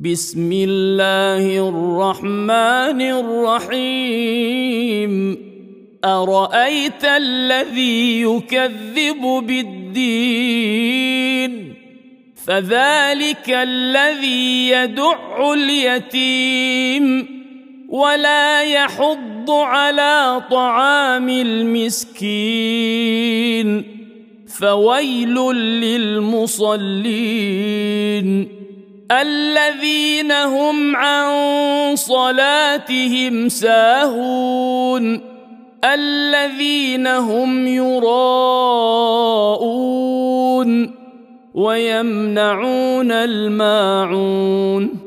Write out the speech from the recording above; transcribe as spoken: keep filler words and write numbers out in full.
بسم الله الرحمن الرحيم أرأيت الذي يكذب بالدين فذلك الذي يدع اليتيم ولا يحض على طعام المسكين فويل للمصلين الذين هم عن صلاتهم ساهون الذين هم يراءون ويمنعون الماعون